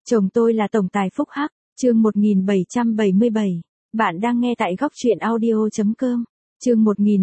Chồng tôi là tổng tài phúc hắc, chương 1777. Bạn đang nghe tại góc truyện audio.com. Chương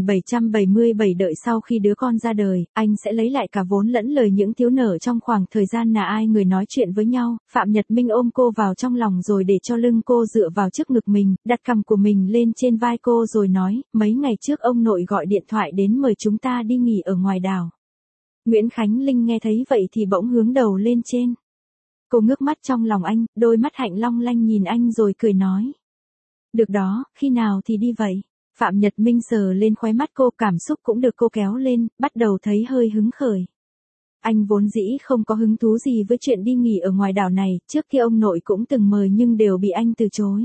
1777 đợi sau khi đứa con ra đời, anh sẽ lấy lại cả vốn lẫn lời những thiếu nợ trong khoảng thời gian là ai người nói chuyện với nhau. Phạm Nhật Minh ôm cô vào trong lòng rồi để cho lưng cô dựa vào trước ngực mình, đặt cằm của mình lên trên vai cô rồi nói, mấy ngày trước ông nội gọi điện thoại đến mời chúng ta đi nghỉ ở ngoài đảo. Nguyễn Khánh Linh nghe thấy vậy thì bỗng hướng đầu lên trên. Cô ngước mắt trong lòng anh, đôi mắt hạnh long lanh nhìn anh rồi cười nói. Được đó, khi nào thì đi vậy? Phạm Nhật Minh sờ lên khóe mắt cô, cảm xúc cũng được cô kéo lên, bắt đầu thấy hơi hứng khởi. Anh vốn dĩ không có hứng thú gì với chuyện đi nghỉ ở ngoài đảo này, trước kia ông nội cũng từng mời nhưng đều bị anh từ chối.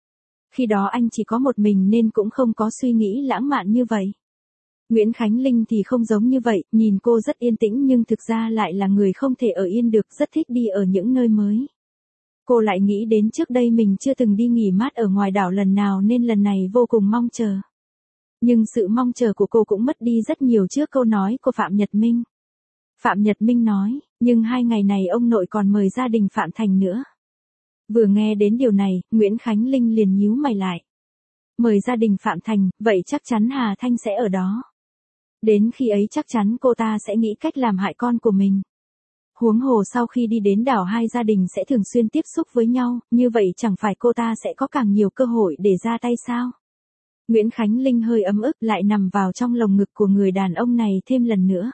Khi đó anh chỉ có một mình nên cũng không có suy nghĩ lãng mạn như vậy. Nguyễn Khánh Linh thì không giống như vậy, nhìn cô rất yên tĩnh nhưng thực ra lại là người không thể ở yên được, rất thích đi ở những nơi mới. Cô lại nghĩ đến trước đây mình chưa từng đi nghỉ mát ở ngoài đảo lần nào nên lần này vô cùng mong chờ. Nhưng sự mong chờ của cô cũng mất đi rất nhiều trước câu nói của Phạm Nhật Minh. Phạm Nhật Minh nói, nhưng 2 ngày này ông nội còn mời gia đình Phạm Thành nữa. Vừa nghe đến điều này, Nguyễn Khánh Linh liền nhíu mày lại. Mời gia đình Phạm Thành, vậy chắc chắn Hà Thanh sẽ ở đó. Đến khi ấy chắc chắn cô ta sẽ nghĩ cách làm hại con của mình. Huống hồ sau khi đi đến đảo hai gia đình sẽ thường xuyên tiếp xúc với nhau, như vậy chẳng phải cô ta sẽ có càng nhiều cơ hội để ra tay sao? Nguyễn Khánh Linh hơi ấm ức lại nằm vào trong lồng ngực của người đàn ông này thêm lần nữa.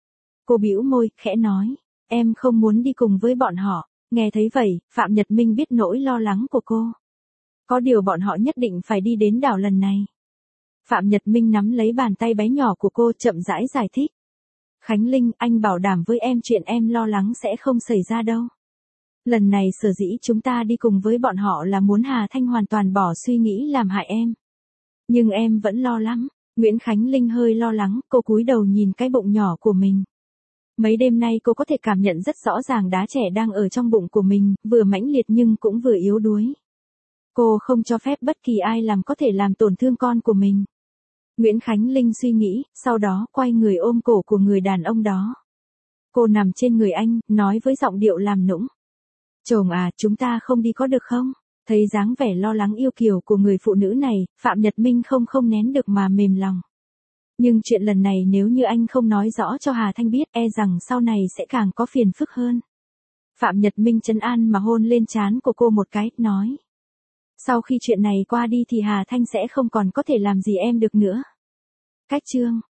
Cô bĩu môi, khẽ nói, em không muốn đi cùng với bọn họ. Nghe thấy vậy, Phạm Nhật Minh biết nỗi lo lắng của cô. Có điều bọn họ nhất định phải đi đến đảo lần này. Phạm Nhật Minh nắm lấy bàn tay bé nhỏ của cô chậm rãi giải thích. Khánh Linh, anh bảo đảm với em chuyện em lo lắng sẽ không xảy ra đâu. Lần này sở dĩ chúng ta đi cùng với bọn họ là muốn Hà Thanh hoàn toàn bỏ suy nghĩ làm hại em. Nhưng em vẫn lo lắm. Nguyễn Khánh Linh hơi lo lắng, cô cúi đầu nhìn cái bụng nhỏ của mình. Mấy đêm nay cô có thể cảm nhận rất rõ ràng đá trẻ đang ở trong bụng của mình, vừa mãnh liệt nhưng cũng vừa yếu đuối. Cô không cho phép bất kỳ ai có thể làm tổn thương con của mình. Nguyễn Khánh Linh suy nghĩ, sau đó quay người ôm cổ của người đàn ông đó. Cô nằm trên người anh, nói với giọng điệu làm nũng. Chồng à, chúng ta không đi có được không? Thấy dáng vẻ lo lắng yêu kiều của người phụ nữ này, Phạm Nhật Minh không nén được mà mềm lòng. Nhưng chuyện lần này nếu như anh không nói rõ cho Hà Thanh biết, e rằng sau này sẽ càng có phiền phức hơn. Phạm Nhật Minh trấn an mà hôn lên trán của cô một cái, nói. Sau khi chuyện này qua đi thì Hà Thanh sẽ không còn có thể làm gì em được nữa. Cách chương